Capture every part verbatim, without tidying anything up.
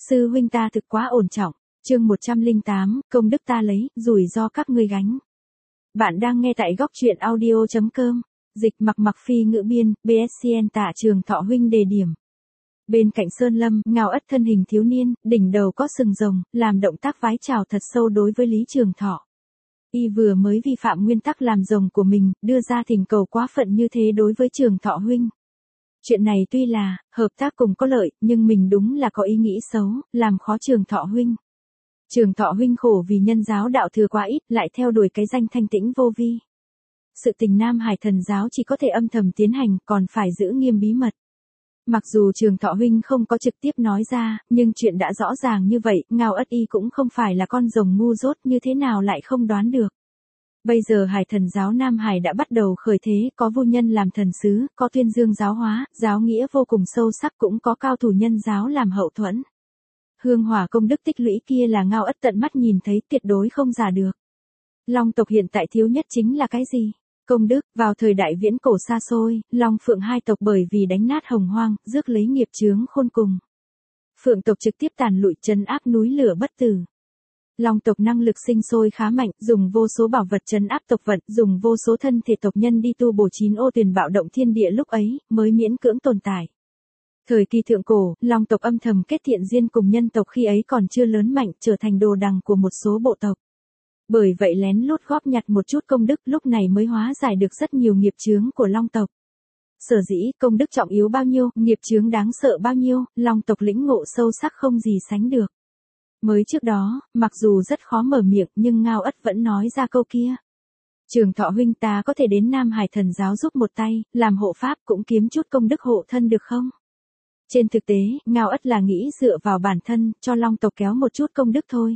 Sư huynh ta thực quá ổn trọng. Chương một trăm lẻ tám, công đức ta lấy, rủi ro các ngươi gánh. Bạn đang nghe tại góc truyện audio chấm com. Dịch Mặc Mặc Phi ngữ biên, bê ét xê en Tạ Trường Thọ huynh đề điểm. Bên cạnh Sơn Lâm, Ngao Ất thân hình thiếu niên, đỉnh đầu có sừng rồng, làm động tác vái chào thật sâu đối với Lý Trường Thọ. Y vừa mới vi phạm nguyên tắc làm rồng của mình, đưa ra thỉnh cầu quá phận như thế đối với Trường Thọ huynh. Chuyện này tuy là, hợp tác cùng có lợi, nhưng mình đúng là có ý nghĩ xấu, làm khó Trường Thọ huynh. Trường Thọ huynh khổ vì nhân giáo đạo thừa quá ít, lại theo đuổi cái danh thanh tĩnh vô vi. Sự tình Nam Hải thần giáo chỉ có thể âm thầm tiến hành, còn phải giữ nghiêm bí mật. Mặc dù Trường Thọ huynh không có trực tiếp nói ra, nhưng chuyện đã rõ ràng như vậy, Ngao Ất y cũng không phải là con rồng ngu dốt, như thế nào lại không đoán được. Bây giờ Hải thần giáo Nam Hải đã bắt đầu khởi thế, có vô nhân làm thần sứ, có tuyên dương giáo hóa, giáo nghĩa vô cùng sâu sắc, cũng có cao thủ nhân giáo làm hậu thuẫn. Hương hỏa công đức tích lũy kia là Ngao Ất tận mắt nhìn thấy, tuyệt đối không giả được. Long tộc hiện tại thiếu nhất chính là cái gì? Công đức. Vào thời đại viễn cổ xa xôi, Long Phượng hai tộc bởi vì đánh nát Hồng Hoang, rước lấy nghiệp chướng khôn cùng. Phượng tộc trực tiếp tàn lụi trấn áp núi lửa bất tử. Long tộc năng lực sinh sôi khá mạnh, dùng vô số bảo vật trấn áp tộc vận, dùng vô số thân thể tộc nhân đi tu bổ chín ô tuyền bạo động thiên địa lúc ấy, mới miễn cưỡng tồn tại. Thời kỳ thượng cổ, Long tộc âm thầm kết thiện duyên cùng nhân tộc khi ấy còn chưa lớn mạnh, trở thành đồ đằng của một số bộ tộc. Bởi vậy lén lút góp nhặt một chút công đức, lúc này mới hóa giải được rất nhiều nghiệp chướng của Long tộc. Sở dĩ công đức trọng yếu bao nhiêu, nghiệp chướng đáng sợ bao nhiêu, Long tộc lĩnh ngộ sâu sắc không gì sánh được. Mới trước đó, mặc dù rất khó mở miệng, nhưng Ngao Ất vẫn nói ra câu kia. Trường Thọ huynh, ta có thể đến Nam Hải thần giáo giúp một tay, làm hộ pháp, cũng kiếm chút công đức hộ thân được không? Trên thực tế, Ngao Ất là nghĩ dựa vào bản thân, cho Long tộc kéo một chút công đức thôi.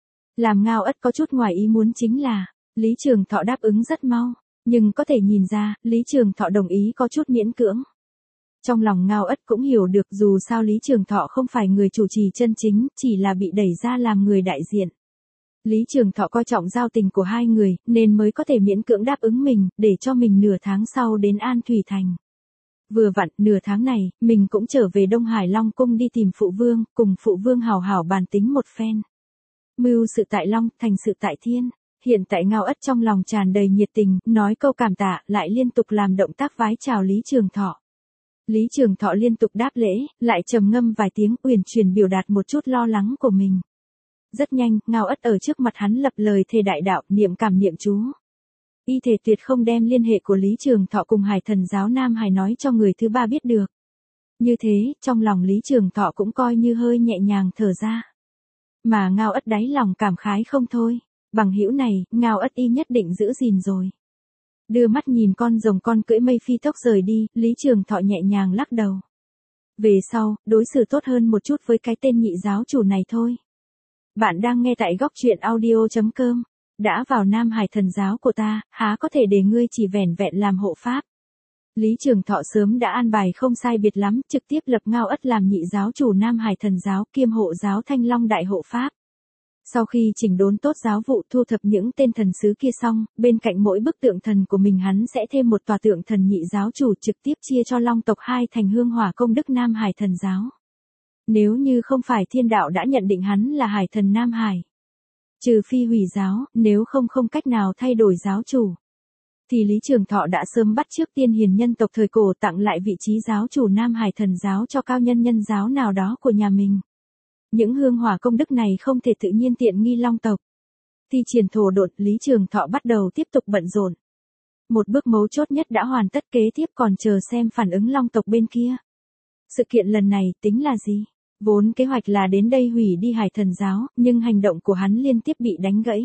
Làm Ngao Ất có chút ngoài ý muốn chính là, Lý Trường Thọ đáp ứng rất mau, nhưng có thể nhìn ra, Lý Trường Thọ đồng ý có chút miễn cưỡng. Trong lòng Ngao Ất cũng hiểu được dù sao Lý Trường Thọ không phải người chủ trì chân chính, chỉ là bị đẩy ra làm người đại diện. Lý Trường Thọ coi trọng giao tình của hai người, nên mới có thể miễn cưỡng đáp ứng mình, để cho mình nửa tháng sau đến An Thủy Thành. Vừa vặn, nửa tháng này, mình cũng trở về Đông Hải Long Cung đi tìm Phụ Vương, cùng Phụ Vương hào hảo bàn tính một phen. Mưu sự tại Long, thành sự tại Thiên. Hiện tại Ngao Ất trong lòng tràn đầy nhiệt tình, nói câu cảm tạ, lại liên tục làm động tác vái chào Lý Trường Thọ. Lý Trường Thọ liên tục đáp lễ, lại trầm ngâm vài tiếng, uyển chuyển biểu đạt một chút lo lắng của mình. Rất nhanh, Ngao Ất ở trước mặt hắn lập lời thề đại đạo, niệm cảm niệm chú. Y thể tuyệt không đem liên hệ của Lý Trường Thọ cùng Hải thần giáo Nam Hải nói cho người thứ ba biết được. Như thế, trong lòng Lý Trường Thọ cũng coi như hơi nhẹ nhàng thở ra. Mà Ngao Ất đáy lòng cảm khái không thôi, bằng hữu này, Ngao Ất y nhất định giữ gìn rồi. Đưa mắt nhìn con rồng con cưỡi mây phi tốc rời đi, Lý Trường Thọ nhẹ nhàng lắc đầu. Về sau, đối xử tốt hơn một chút với cái tên nhị giáo chủ này thôi. Bạn đang nghe tại góc truyện audio chấm com. Đã vào Nam Hải thần giáo của ta, há có thể để ngươi chỉ vẻn vẹn làm hộ pháp. Lý Trường Thọ sớm đã an bài không sai biệt lắm, trực tiếp lập Ngao Ất làm nhị giáo chủ Nam Hải thần giáo, kiêm hộ giáo Thanh Long đại hộ pháp. Sau khi chỉnh đốn tốt giáo vụ, thu thập những tên thần sứ kia xong, bên cạnh mỗi bức tượng thần của mình hắn sẽ thêm một tòa tượng thần nhị giáo chủ, trực tiếp chia cho Long tộc hai thành hương hỏa công đức Nam Hải thần giáo. Nếu như không phải thiên đạo đã nhận định hắn là Hải thần Nam Hải, trừ phi hủy giáo, nếu không không cách nào thay đổi giáo chủ, thì Lý Trường Thọ đã sớm bắt chước tiên hiền nhân tộc thời cổ tặng lại vị trí giáo chủ Nam Hải thần giáo cho cao nhân nhân giáo nào đó của nhà mình. Những hương hỏa công đức này không thể tự nhiên tiện nghi Long tộc. Thi triển thổ độn, Lý Trường Thọ bắt đầu tiếp tục bận rộn. Một bước mấu chốt nhất đã hoàn tất, kế tiếp còn chờ xem phản ứng Long tộc bên kia. Sự kiện lần này tính là gì? Vốn kế hoạch là đến đây hủy đi Hải thần giáo, nhưng hành động của hắn liên tiếp bị đánh gãy.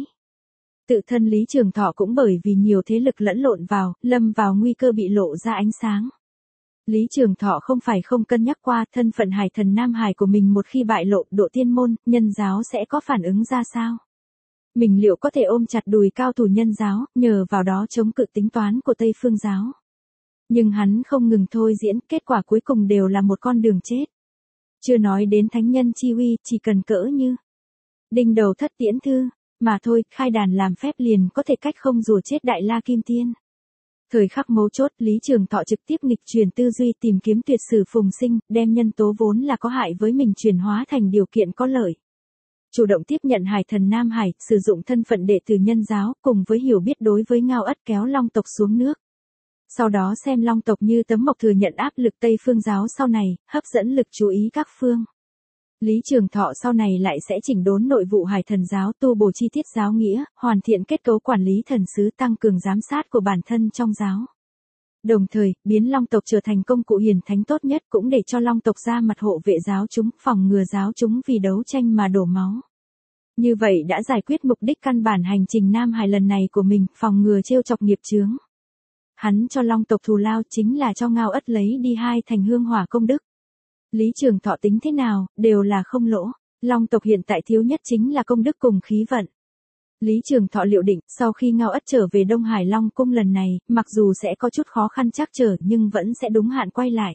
Tự thân Lý Trường Thọ cũng bởi vì nhiều thế lực lẫn lộn vào, lâm vào nguy cơ bị lộ ra ánh sáng. Lý Trường Thọ không phải không cân nhắc qua thân phận Hải thần Nam Hải của mình, một khi bại lộ, độ tiên môn, nhân giáo sẽ có phản ứng ra sao? Mình liệu có thể ôm chặt đùi cao thủ nhân giáo, nhờ vào đó chống cự tính toán của Tây Phương giáo? Nhưng hắn không ngừng thôi diễn, kết quả cuối cùng đều là một con đường chết. Chưa nói đến thánh nhân chi uy, chỉ cần cỡ như đinh đầu thất tiễn thư, mà thôi, khai đàn làm phép liền có thể cách không rùa chết Đại La Kim Tiên. Thời khắc mấu chốt, Lý Trường Thọ trực tiếp nghịch chuyển tư duy tìm kiếm tuyệt sử phùng sinh, đem nhân tố vốn là có hại với mình chuyển hóa thành điều kiện có lợi. Chủ động tiếp nhận hải thần Nam Hải, sử dụng thân phận đệ tử nhân giáo, cùng với hiểu biết đối với Ngao Ất kéo Long tộc xuống nước. Sau đó xem Long tộc như tấm mộc thừa nhận áp lực Tây phương giáo sau này, hấp dẫn lực chú ý các phương. Lý Trường Thọ sau này lại sẽ chỉnh đốn nội vụ hải thần giáo, tu bổ chi tiết giáo nghĩa, hoàn thiện kết cấu quản lý thần sứ, tăng cường giám sát của bản thân trong giáo. Đồng thời, biến Long tộc trở thành công cụ hiền thánh tốt nhất, cũng để cho Long tộc ra mặt hộ vệ giáo chúng, phòng ngừa giáo chúng vì đấu tranh mà đổ máu. Như vậy đã giải quyết mục đích căn bản hành trình Nam Hải lần này của mình, phòng ngừa trêu chọc nghiệp chướng. Hắn cho Long tộc thù lao chính là cho Ngao Ất lấy đi hai thành hương hỏa công đức. Lý Trường Thọ tính thế nào, đều là không lỗ. Long tộc hiện tại thiếu nhất chính là công đức cùng khí vận. Lý Trường Thọ liệu định, sau khi Ngao Ất trở về Đông Hải Long cung lần này, mặc dù sẽ có chút khó khăn trắc trở nhưng vẫn sẽ đúng hạn quay lại.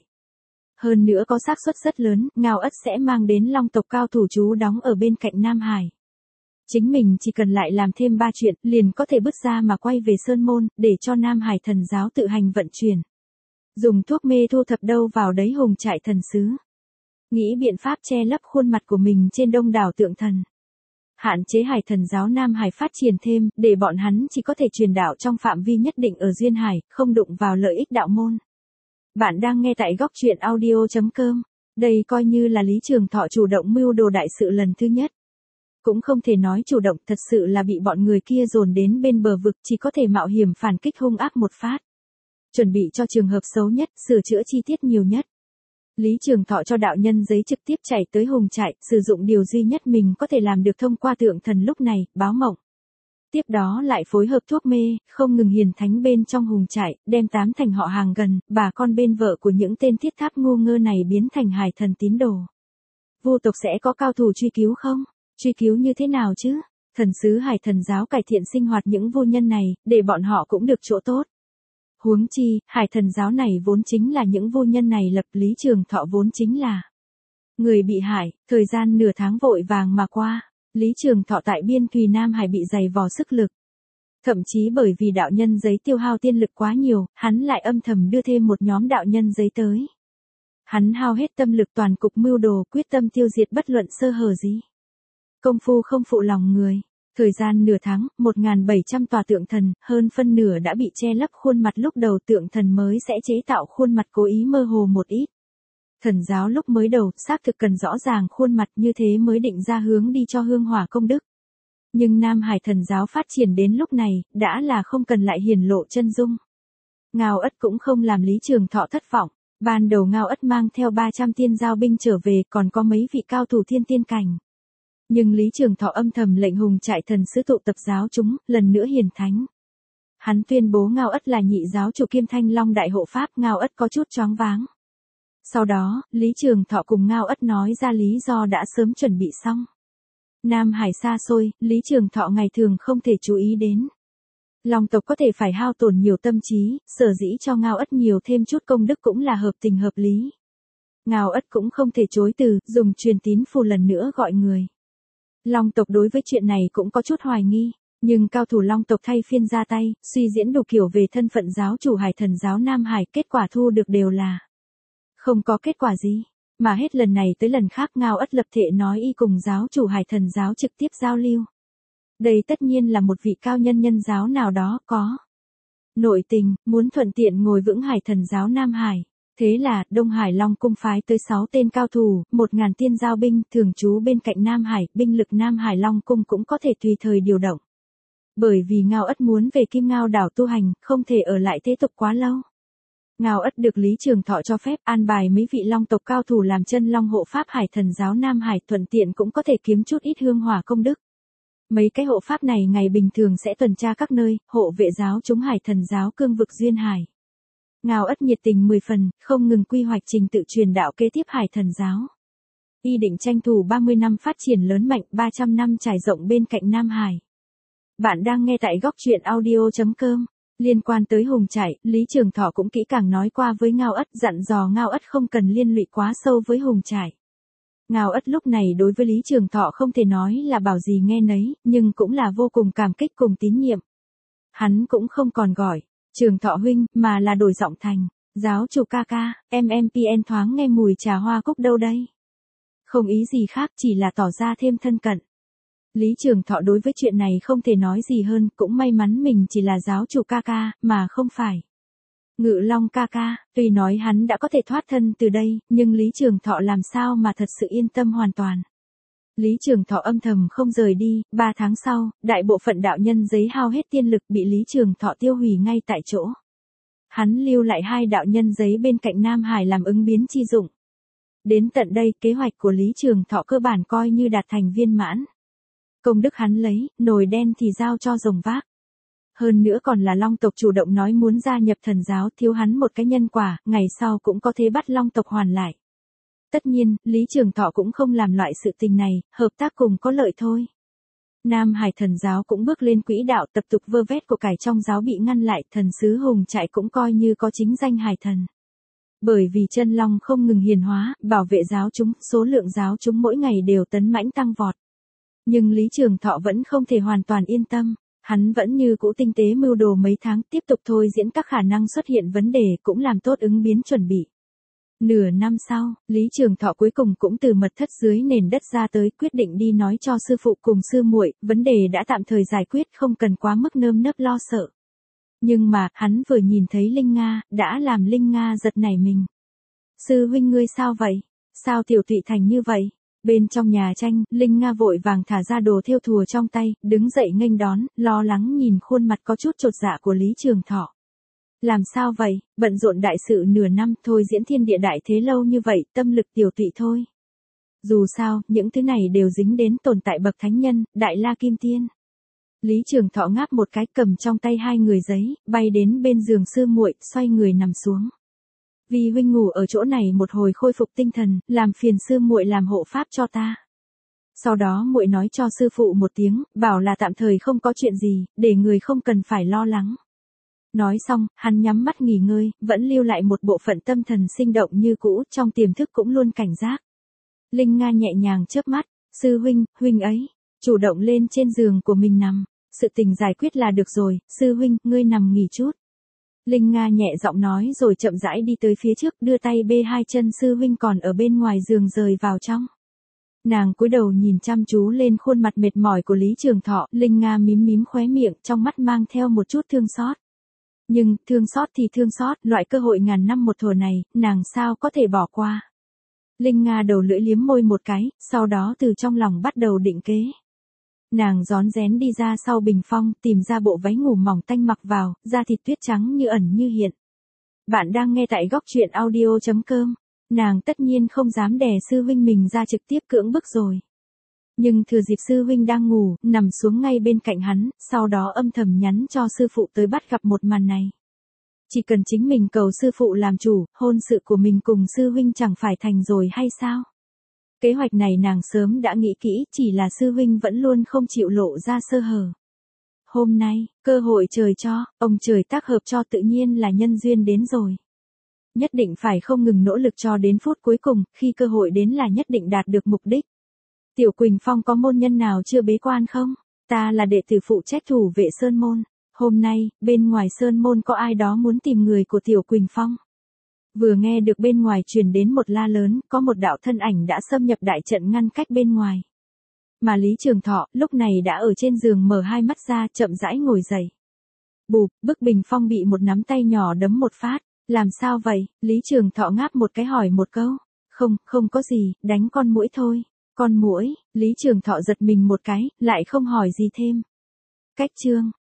Hơn nữa có xác suất rất lớn, Ngao Ất sẽ mang đến Long tộc cao thủ trú đóng ở bên cạnh Nam Hải. Chính mình chỉ cần lại làm thêm ba chuyện, liền có thể bứt ra mà quay về Sơn Môn, để cho Nam Hải thần giáo tự hành vận chuyển. Dùng thuốc mê thu thập đâu vào đấy hùng trại thần sứ. Nghĩ biện pháp che lấp khuôn mặt của mình trên đông đảo tượng thần. Hạn chế hải thần giáo Nam Hải phát triển thêm, để bọn hắn chỉ có thể truyền đạo trong phạm vi nhất định ở Duyên Hải, không đụng vào lợi ích đạo môn. Bạn đang nghe tại góc truyện audio chấm com. Đây coi như là Lý Trường Thọ chủ động mưu đồ đại sự lần thứ nhất. Cũng không thể nói chủ động, thật sự là bị bọn người kia dồn đến bên bờ vực, chỉ có thể mạo hiểm phản kích hung ác một phát. Chuẩn bị cho trường hợp xấu nhất, sửa chữa chi tiết nhiều nhất. Lý Trường Thọ cho đạo nhân giấy trực tiếp chạy tới hùng trại, sử dụng điều duy nhất mình có thể làm được thông qua tượng thần lúc này, báo mộng. Tiếp đó lại phối hợp thuốc mê, không ngừng hiền thánh bên trong hùng trại, đem tám thành họ hàng gần, bà con bên vợ của những tên thiết tháp ngu ngơ này biến thành hải thần tín đồ. Vô tộc sẽ có cao thủ truy cứu không? Truy cứu như thế nào chứ? Thần sứ hải thần giáo cải thiện sinh hoạt những vô nhân này, để bọn họ cũng được chỗ tốt. Huống chi, hải thần giáo này vốn chính là những vô nhân này lập. Lý Trường Thọ vốn chính là người bị hại. Thời gian nửa tháng vội vàng mà qua, Lý Trường Thọ tại biên thùy Nam Hải bị dày vò sức lực. Thậm chí bởi vì đạo nhân giấy tiêu hao tiên lực quá nhiều, hắn lại âm thầm đưa thêm một nhóm đạo nhân giấy tới. Hắn hao hết tâm lực toàn cục mưu đồ, quyết tâm tiêu diệt bất luận sơ hở gì. Công phu không phụ lòng người. Thời gian nửa tháng, một nghìn bảy trăm tòa tượng thần, hơn phân nửa đã bị che lấp khuôn mặt, lúc đầu tượng thần mới sẽ chế tạo khuôn mặt cố ý mơ hồ một ít. Thần giáo lúc mới đầu, xác thực cần rõ ràng khuôn mặt, như thế mới định ra hướng đi cho hương hỏa công đức. Nhưng Nam Hải thần giáo phát triển đến lúc này, đã là không cần lại hiển lộ chân dung. Ngao Ất cũng không làm Lý Trường Thọ thất vọng. Ban đầu Ngao Ất mang theo ba trăm tiên giao binh trở về, còn có mấy vị cao thủ thiên tiên cảnh. Nhưng Lý Trường Thọ âm thầm lệnh hùng trại thần sứ tụ tập giáo chúng, lần nữa hiền thánh. Hắn tuyên bố Ngao Ất là nhị giáo chủ kiêm Thanh Long đại hộ pháp. Ngao Ất có chút choáng váng. Sau đó, Lý Trường Thọ cùng Ngao Ất nói ra lý do đã sớm chuẩn bị xong. Nam Hải xa xôi, Lý Trường Thọ ngày thường không thể chú ý đến. Long tộc có thể phải hao tổn nhiều tâm trí, sở dĩ cho Ngao Ất nhiều thêm chút công đức cũng là hợp tình hợp lý. Ngao Ất cũng không thể chối từ, dùng truyền tín phù lần nữa gọi người. Long tộc đối với chuyện này cũng có chút hoài nghi, nhưng cao thủ Long tộc thay phiên ra tay, suy diễn đủ kiểu về thân phận giáo chủ hải thần giáo Nam Hải, kết quả thu được đều là không có kết quả gì, mà hết lần này tới lần khác Ngao Ất lập thệ nói y cùng giáo chủ hải thần giáo trực tiếp giao lưu. Đây tất nhiên là một vị cao nhân nhân giáo nào đó có nội tình, muốn thuận tiện ngồi vững hải thần giáo Nam Hải. Thế là, Đông Hải Long cung phái tới sáu tên cao thủ, một ngàn tiên giao binh, thường trú bên cạnh Nam Hải, binh lực Nam Hải Long cung cũng có thể tùy thời điều động. Bởi vì Ngao Ất muốn về Kim Ngao đảo tu hành, không thể ở lại thế tục quá lâu. Ngao Ất được Lý Trường Thọ cho phép an bài mấy vị Long tộc cao thủ làm chân Long hộ pháp hải thần giáo Nam Hải, thuận tiện cũng có thể kiếm chút ít hương hỏa công đức. Mấy cái hộ pháp này ngày bình thường sẽ tuần tra các nơi, hộ vệ giáo chúng hải thần giáo cương vực Duyên Hải. Ngao Ất nhiệt tình mười phần, không ngừng quy hoạch trình tự truyền đạo kế tiếp hải thần giáo. Y định tranh thủ ba mươi năm phát triển lớn mạnh, ba trăm năm trải rộng bên cạnh Nam Hải. Bạn đang nghe tại góc truyện audio chấm com. Liên quan tới hùng trại, Lý Trường Thọ cũng kỹ càng nói qua với Ngao Ất, dặn dò Ngao Ất không cần liên lụy quá sâu với hùng trại. Ngao Ất lúc này đối với Lý Trường Thọ không thể nói là bảo gì nghe nấy, nhưng cũng là vô cùng cảm kích cùng tín nhiệm. Hắn cũng không còn gọi Trường Thọ huynh, mà là đổi giọng thành, giáo chủ ca ca, em em pê en thoáng nghe mùi trà hoa cúc đâu đây. Không ý gì khác, chỉ là tỏ ra thêm thân cận. Lý Trường Thọ đối với chuyện này không thể nói gì hơn, cũng may mắn mình chỉ là giáo chủ ca ca, mà không phải Ngự Long ca ca. Tuy nói hắn đã có thể thoát thân từ đây, nhưng Lý Trường Thọ làm sao mà thật sự yên tâm hoàn toàn. Lý Trường Thọ âm thầm không rời đi, ba tháng sau, đại bộ phận đạo nhân giấy hao hết tiên lực bị Lý Trường Thọ tiêu hủy ngay tại chỗ. Hắn lưu lại hai đạo nhân giấy bên cạnh Nam Hải làm ứng biến chi dụng. Đến tận đây, kế hoạch của Lý Trường Thọ cơ bản coi như đạt thành viên mãn. Công đức hắn lấy, nồi đen thì giao cho rồng vác. Hơn nữa còn là Long tộc chủ động nói muốn gia nhập thần giáo, thiếu hắn một cái nhân quả, ngày sau cũng có thể bắt Long tộc hoàn lại. Tất nhiên, Lý Trường Thọ cũng không làm loại sự tình này, hợp tác cùng có lợi thôi. Nam Hải thần giáo cũng bước lên quỹ đạo, tập tục vơ vét của cải trong giáo bị ngăn lại, thần sứ Hùng Trại cũng coi như có chính danh hải thần. Bởi vì chân long không ngừng hiền hóa, bảo vệ giáo chúng, số lượng giáo chúng mỗi ngày đều tấn mãnh tăng vọt. Nhưng Lý Trường Thọ vẫn không thể hoàn toàn yên tâm, hắn vẫn như cũ tinh tế mưu đồ mấy tháng, tiếp tục thôi diễn các khả năng xuất hiện vấn đề, cũng làm tốt ứng biến chuẩn bị. Nửa năm sau, Lý Trường Thọ cuối cùng cũng từ mật thất dưới nền đất ra tới, quyết định đi nói cho sư phụ cùng sư muội, vấn đề đã tạm thời giải quyết, không cần quá mức nơm nớp lo sợ. Nhưng mà, hắn vừa nhìn thấy Linh Nga, đã làm Linh Nga giật nảy mình. Sư huynh ngươi sao vậy? Sao tiểu tụy thành như vậy? Bên trong nhà tranh, Linh Nga vội vàng thả ra đồ thêu thùa trong tay, đứng dậy nghênh đón, lo lắng nhìn khuôn mặt có chút chột dạ của Lý Trường Thọ. Làm sao vậy, bận rộn đại sự nửa năm thôi diễn thiên địa đại thế lâu như vậy, tâm lực tiểu tụy thôi. Dù sao, những thứ này đều dính đến tồn tại bậc thánh nhân, đại la kim tiên. Lý Trường Thọ ngáp một cái, cầm trong tay hai người giấy, bay đến bên giường sư muội, xoay người nằm xuống. Vì huynh ngủ ở chỗ này một hồi khôi phục tinh thần, làm phiền sư muội làm hộ pháp cho ta. Sau đó muội nói cho sư phụ một tiếng, bảo là tạm thời không có chuyện gì, để người không cần phải lo lắng. Nói xong, hắn nhắm mắt nghỉ ngơi, vẫn lưu lại một bộ phận tâm thần sinh động như cũ, trong tiềm thức cũng luôn cảnh giác. Linh Nga nhẹ nhàng chớp mắt, sư huynh, huynh ấy, chủ động lên trên giường của mình nằm. Sự tình giải quyết là được rồi, sư huynh, ngươi nằm nghỉ chút. Linh Nga nhẹ giọng nói rồi chậm rãi đi tới phía trước, đưa tay bê hai chân sư huynh còn ở bên ngoài giường rời vào trong. Nàng cúi đầu nhìn chăm chú lên khuôn mặt mệt mỏi của Lý Trường Thọ, Linh Nga mím mím khóe miệng, trong mắt mang theo một chút thương xót. Nhưng, thương xót thì thương xót, loại cơ hội ngàn năm một thủa này, nàng sao có thể bỏ qua. Linh Nga đầu lưỡi liếm môi một cái, sau đó từ trong lòng bắt đầu định kế. Nàng rón rén đi ra sau bình phong, tìm ra bộ váy ngủ mỏng tanh mặc vào, da thịt tuyết trắng như ẩn như hiện. Bạn đang nghe tại góc truyện audio chấm com. Nàng tất nhiên không dám đè sư huynh mình ra trực tiếp cưỡng bức rồi. Nhưng thừa dịp sư huynh đang ngủ, nằm xuống ngay bên cạnh hắn, sau đó âm thầm nhắn cho sư phụ tới bắt gặp một màn này. Chỉ cần chính mình cầu sư phụ làm chủ, hôn sự của mình cùng sư huynh chẳng phải thành rồi hay sao? Kế hoạch này nàng sớm đã nghĩ kỹ, chỉ là sư huynh vẫn luôn không chịu lộ ra sơ hở. Hôm nay, cơ hội trời cho, ông trời tác hợp cho, tự nhiên là nhân duyên đến rồi. Nhất định phải không ngừng nỗ lực cho đến phút cuối cùng, khi cơ hội đến là nhất định đạt được mục đích. Tiểu Quỳnh Phong có môn nhân nào chưa bế quan không? Ta là đệ tử phụ trách thủ vệ Sơn Môn. Hôm nay, bên ngoài Sơn Môn có ai đó muốn tìm người của Tiểu Quỳnh Phong. Vừa nghe được bên ngoài truyền đến một la lớn, có một đạo thân ảnh đã xâm nhập đại trận ngăn cách bên ngoài. Mà Lý Trường Thọ, lúc này đã ở trên giường mở hai mắt ra, chậm rãi ngồi dậy. Bụp, bức bình phong bị một nắm tay nhỏ đấm một phát. Làm sao vậy? Lý Trường Thọ ngáp một cái hỏi một câu. Không, không có gì, đánh con muỗi thôi. Con muỗi, Lý Trường Thọ giật mình một cái, lại không hỏi gì thêm. Cách chương.